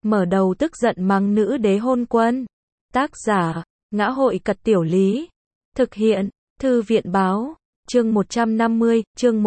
mở đầu tức giận mắng nữ đế hôn quân. Tác giả, Ngã hội Cật Tiểu Lý. Thực hiện, Thư viện báo, chương 150, chương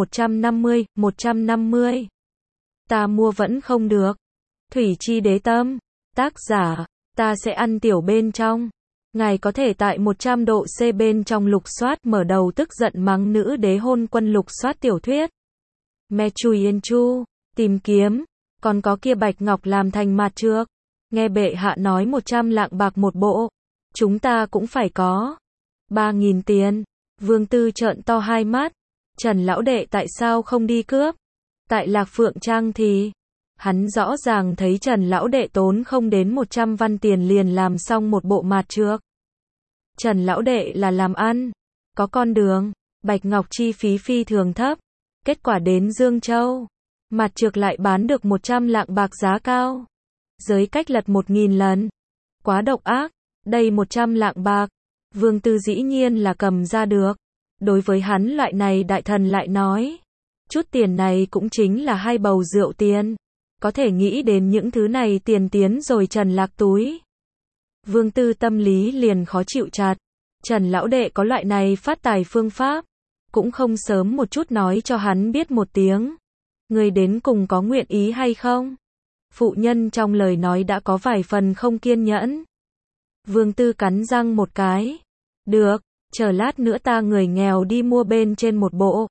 150. Ta mua vẫn không được. Thủy chi đế tâm. Tác giả, ta sẽ ăn tiểu bên trong. Ngài có thể tại 100 độ C bên trong lục soát mở đầu tức giận mắng nữ đế hôn quân lục soát tiểu thuyết. Me Chui Yên Chu, tìm kiếm, còn có kia bạch ngọc làm thành mặt trước. Nghe bệ hạ nói 100 lạng bạc một bộ, chúng ta cũng phải có. 3.000 tiền, Vương Tư trợn to hai mắt, Trần lão đệ tại sao không đi cướp? Tại Lạc Phượng Trang thì, hắn rõ ràng thấy Trần lão đệ tốn không đến 100 văn tiền liền làm xong một bộ mặt trước. Trần lão đệ là làm ăn, có con đường, bạch ngọc chi phí phi thường thấp. Kết quả đến Dương Châu, mặt trược lại bán được 100 lạng bạc giá cao. Giới cách lật 1.000 lần. Quá độc ác, đây 100 lạng bạc. Vương Tư dĩ nhiên là cầm ra được. Đối với hắn loại này đại thần lại nói, chút tiền này cũng chính là 2 bầu rượu tiền. Có thể nghĩ đến những thứ này tiền tiến rồi Trần lạc túi. Vương Tư tâm lý liền khó chịu chặt. Trần lão đệ có loại này phát tài phương pháp, cũng không sớm một chút nói cho hắn biết một tiếng. Người đến cùng có nguyện ý hay không? Phụ nhân trong lời nói đã có vài phần không kiên nhẫn. Vương Tư cắn răng một cái. Được, chờ lát nữa ta người nghèo đi mua bên trên một bộ.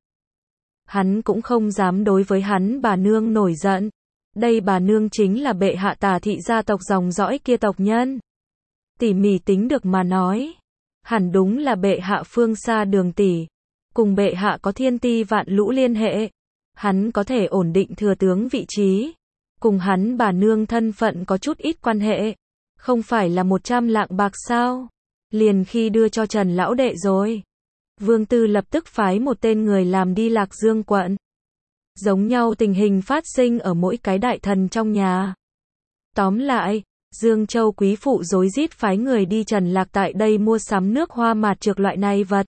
Hắn cũng không dám đối với hắn bà nương nổi giận. Đây bà nương chính là bệ hạ Tả thị gia tộc dòng dõi kia tộc nhân. Tỉ mỉ tính được mà nói, hẳn đúng là bệ hạ phương xa đường tỷ. Cùng bệ hạ có thiên ti vạn lũ liên hệ. Hắn có thể ổn định thừa tướng vị trí. Cùng hắn bà nương thân phận có chút ít quan hệ. Không phải là 100 lạng bạc sao? Liền khi đưa cho Trần lão đệ rồi. Vương Tư lập tức phái một tên người làm đi Lạc Dương quận. Giống nhau tình hình phát sinh ở mỗi cái đại thần trong nhà. Tóm lại, Dương Châu quý phụ rối rít phái người đi Trần Lạc tại đây mua sắm nước hoa mạt trược loại này vật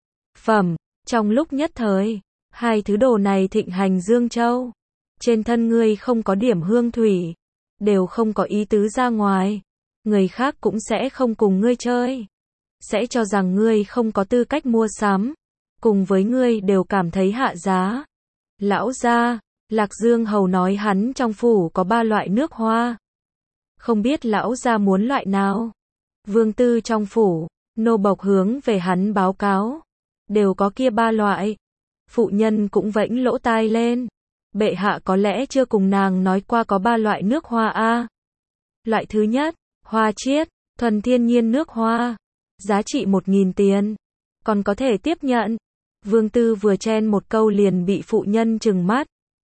phẩm. Trong lúc nhất thời, hai thứ đồ này thịnh hành Dương Châu. Trên thân ngươi không có điểm hương thủy, đều không có ý tứ ra ngoài. Người khác cũng sẽ không cùng ngươi chơi. Sẽ cho rằng ngươi không có tư cách mua sắm. Cùng với ngươi đều cảm thấy hạ giá. Lão gia, Lạc Dương hầu nói hắn trong phủ có 3 loại nước hoa. Không biết lão gia muốn loại nào? Vương Tư trong phủ, nô bộc hướng về hắn báo cáo. Đều có kia 3 loại. Phụ nhân cũng vẫy lỗ tai lên. Bệ hạ có lẽ chưa cùng nàng nói qua có 3 loại nước hoa a. Loại thứ nhất, hoa chiết, thuần thiên nhiên nước hoa. Giá trị 1.000 tiền. Còn có thể tiếp nhận. Vương Tư vừa chen một câu liền bị phụ nhân trừng mắt.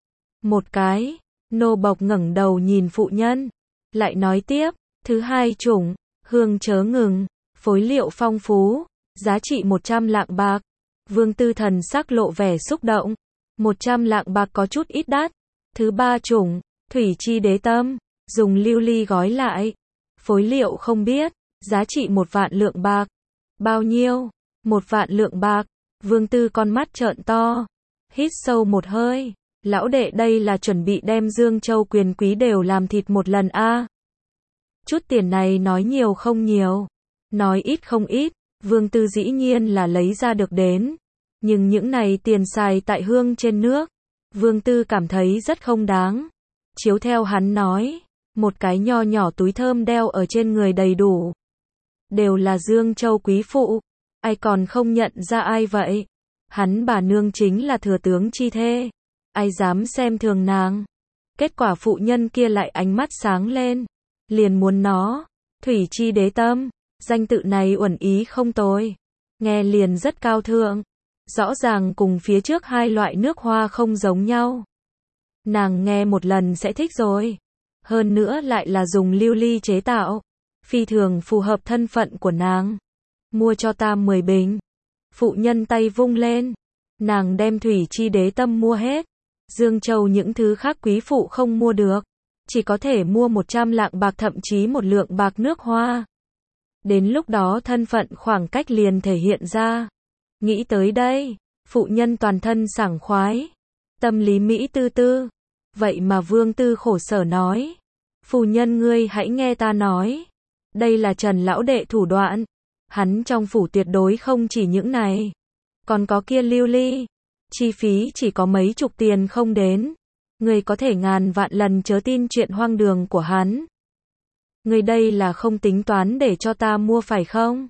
Một cái, nô bộc ngẩng đầu nhìn phụ nhân. Lại nói tiếp, thứ hai chủng, hương chớ ngừng, phối liệu phong phú, giá trị 100 lạng bạc. Vương Tư thần sắc lộ vẻ xúc động. 100 lạng bạc có chút ít đắt. Thứ ba chủng, thủy chi đế tâm, dùng lưu ly gói lại. Phối liệu không biết, giá trị 1 vạn lượng bạc. Bao nhiêu? 1 vạn lượng bạc. Vương Tư con mắt trợn to. Hít sâu một hơi. Lão đệ đây là chuẩn bị đem Dương Châu quyền quý đều làm thịt một lần a. Chút tiền này nói nhiều không nhiều. Nói ít không ít. Vương Tư dĩ nhiên là lấy ra được đến. Nhưng những này tiền xài tại hương trên nước. Vương Tư cảm thấy rất không đáng. Chiếu theo hắn nói. Một cái nho nhỏ túi thơm đeo ở trên người đầy đủ. Đều là Dương Châu quý phụ. Ai còn không nhận ra ai vậy? Hắn bà nương chính là thừa tướng chi thê. Ai dám xem thường nàng? Kết quả phụ nhân kia lại ánh mắt sáng lên. Liền muốn nó. Thủy chi đế tâm. Danh tự này uẩn ý không tồi. Nghe liền rất cao thượng. Rõ ràng cùng phía trước 2 loại nước hoa không giống nhau. Nàng nghe một lần sẽ thích rồi. Hơn nữa lại là dùng lưu ly chế tạo. Phi thường phù hợp thân phận của nàng. Mua cho ta 10 bình. Phụ nhân tay vung lên. Nàng đem thủy chi đế tâm mua hết. Dương Châu những thứ khác quý phụ không mua được. Chỉ có thể mua 100 lạng bạc thậm chí 1 lượng bạc nước hoa. Đến lúc đó thân phận khoảng cách liền thể hiện ra. Nghĩ tới đây, phụ nhân toàn thân sảng khoái. Tâm lý Mỹ tư tư. Vậy mà Vương Tư khổ sở nói. Phu nhân ngươi hãy nghe ta nói. Đây là Trần lão đệ thủ đoạn. Hắn trong phủ tuyệt đối không chỉ những này. Còn có kia lưu ly. Chi phí chỉ có mấy chục tiền không đến. Ngươi có thể ngàn vạn lần chớ tin chuyện hoang đường của hắn. Ngươi đây là không tính toán để cho ta mua phải không?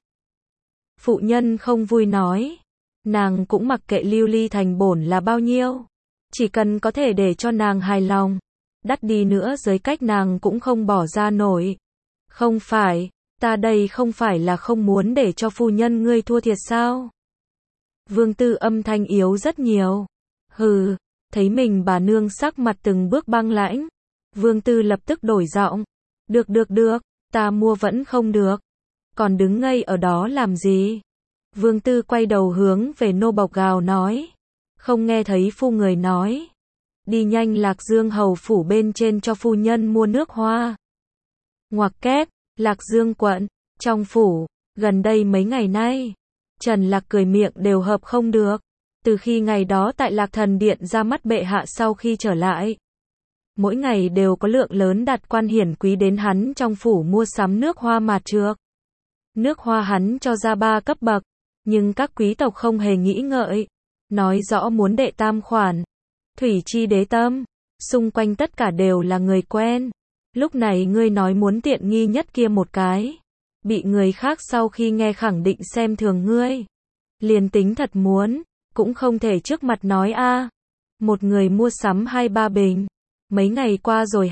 Phụ nhân không vui nói. Nàng cũng mặc kệ lưu ly thành bổn là bao nhiêu. Chỉ cần có thể để cho nàng hài lòng. Đắt đi nữa dưới cách nàng cũng không bỏ ra nổi. Không phải, ta đây không phải là không muốn để cho phu nhân ngươi thua thiệt sao? Vương Tư âm thanh yếu rất nhiều. Hừ, thấy mình bà nương sắc mặt từng bước băng lãnh. Vương Tư lập tức đổi giọng. Được, ta mua vẫn không được. Còn đứng ngây ở đó làm gì? Vương Tư quay đầu hướng về nô bộc gào nói. Không nghe thấy phu người nói. Đi nhanh Lạc Dương hầu phủ bên trên cho phu nhân mua nước hoa. Ngoặc kép, Lạc Dương quận, trong phủ, gần đây mấy ngày nay. Trần Lạc cười miệng đều hợp không được. Từ khi ngày đó tại Lạc Thần Điện ra mắt bệ hạ sau khi trở lại. Mỗi ngày đều có lượng lớn đạt quan hiển quý đến hắn trong phủ mua sắm nước hoa mạt trược. Nước hoa hắn cho ra 3 cấp bậc, nhưng các quý tộc không hề nghĩ ngợi. Nói rõ muốn đệ tam khoản. Thủy chi đế tâm, xung quanh tất cả đều là người quen. Lúc này ngươi nói muốn tiện nghi nhất kia một cái. Bị người khác sau khi nghe khẳng định xem thường ngươi. Liền tính thật muốn, cũng không thể trước mặt nói a. Một người mua sắm 2-3 bình. Mấy ngày qua rồi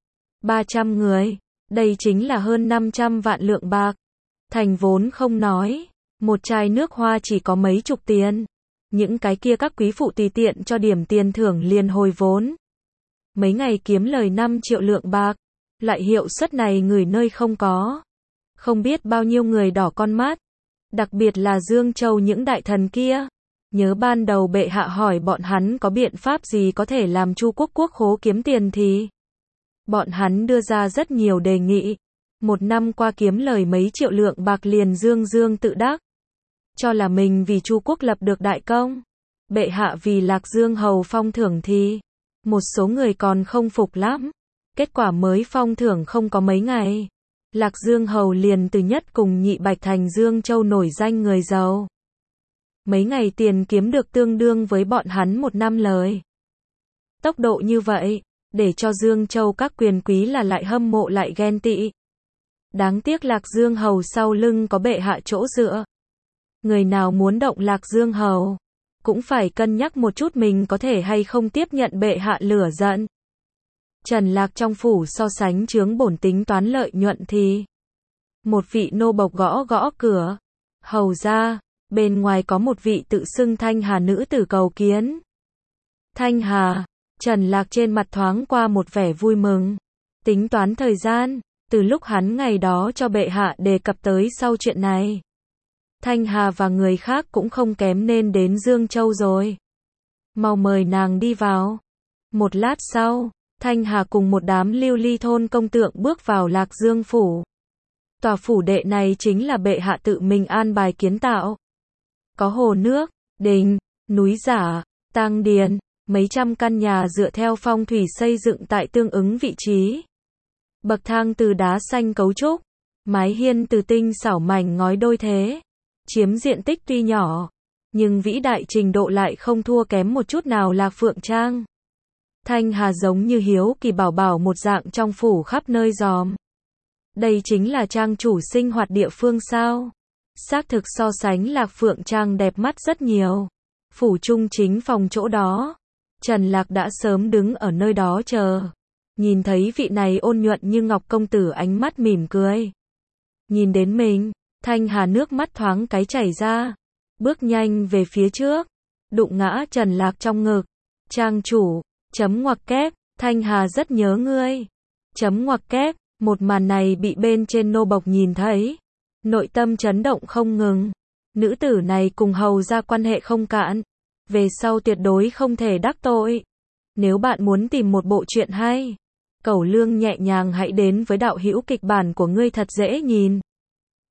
200-300 người. Đây chính là hơn 500 vạn lượng bạc. Thành vốn không nói. Một chai nước hoa chỉ có mấy chục tiền. Những cái kia các quý phụ tùy tiện cho điểm tiền thưởng liền hồi vốn. Mấy ngày kiếm lời 5 triệu lượng bạc. Loại hiệu suất này người nơi không có. Không biết bao nhiêu người đỏ con mắt. Đặc biệt là Dương Châu những đại thần kia. Nhớ ban đầu bệ hạ hỏi bọn hắn có biện pháp gì có thể làm Chu quốc quốc khố kiếm tiền thì. Bọn hắn đưa ra rất nhiều đề nghị. Một năm qua kiếm lời mấy triệu lượng bạc liền dương tự đắc. Cho là mình vì Chu quốc lập được đại công. Bệ hạ vì Lạc Dương hầu phong thưởng thì. Một số người còn không phục lắm. Kết quả mới phong thưởng không có mấy ngày. Lạc Dương hầu liền từ nhất cùng nhị bạch thành Dương Châu nổi danh người giàu. Mấy ngày tiền kiếm được tương đương với bọn hắn một năm lời. Tốc độ như vậy, để cho Dương Châu các quyền quý là lại hâm mộ lại ghen tị. Đáng tiếc Lạc Dương hầu sau lưng có bệ hạ chỗ dựa. Người nào muốn động Lạc Dương hầu, cũng phải cân nhắc một chút mình có thể hay không tiếp nhận bệ hạ lửa giận. Trần Lạc trong phủ so sánh chướng bổn tính toán lợi nhuận thì. Một vị nô bộc gõ gõ cửa. Hầu ra, bên ngoài có một vị tự xưng Thanh Hà nữ tử cầu kiến. Thanh Hà, Trần Lạc trên mặt thoáng qua một vẻ vui mừng. Tính toán thời gian, từ lúc hắn ngày đó cho bệ hạ đề cập tới sau chuyện này. Thanh Hà và người khác cũng không kém nên đến Dương Châu rồi. Mau mời nàng đi vào. Một lát sau, Thanh Hà cùng một đám lưu ly thôn công tượng bước vào Lạc Dương phủ. Tòa phủ đệ này chính là bệ hạ tự mình an bài kiến tạo. Có hồ nước, đình, núi giả, tang điền, mấy trăm căn nhà dựa theo phong thủy xây dựng tại tương ứng vị trí. Bậc thang từ đá xanh cấu trúc, mái hiên từ tinh xảo mảnh ngói đôi thế. Chiếm diện tích tuy nhỏ, nhưng vĩ đại trình độ lại không thua kém một chút nào Lạc Phượng Trang. Thanh Hà giống như hiếu kỳ bảo bảo một dạng trong phủ khắp nơi dòm. Đây chính là trang chủ sinh hoạt địa phương sao? Xác thực so sánh Lạc Phượng Trang đẹp mắt rất nhiều. Phủ trung chính phòng chỗ đó. Trần Lạc đã sớm đứng ở nơi đó chờ. Nhìn thấy vị này ôn nhuận như ngọc công tử ánh mắt mỉm cười. Nhìn đến mình, Thanh Hà nước mắt thoáng cái chảy ra. Bước nhanh về phía trước. Đụng ngã Trần Lạc trong ngực. Trang chủ, chấm ngoặc kép, Thanh Hà rất nhớ ngươi. Chấm ngoặc kép, một màn này bị bên trên nô bộc nhìn thấy. Nội tâm chấn động không ngừng. Nữ tử này cùng hầu ra quan hệ không cạn. Về sau tuyệt đối không thể đắc tội. Nếu bạn muốn tìm một bộ truyện hay, cẩu lương nhẹ nhàng hãy đến với đạo hữu kịch bản của ngươi thật dễ nhìn.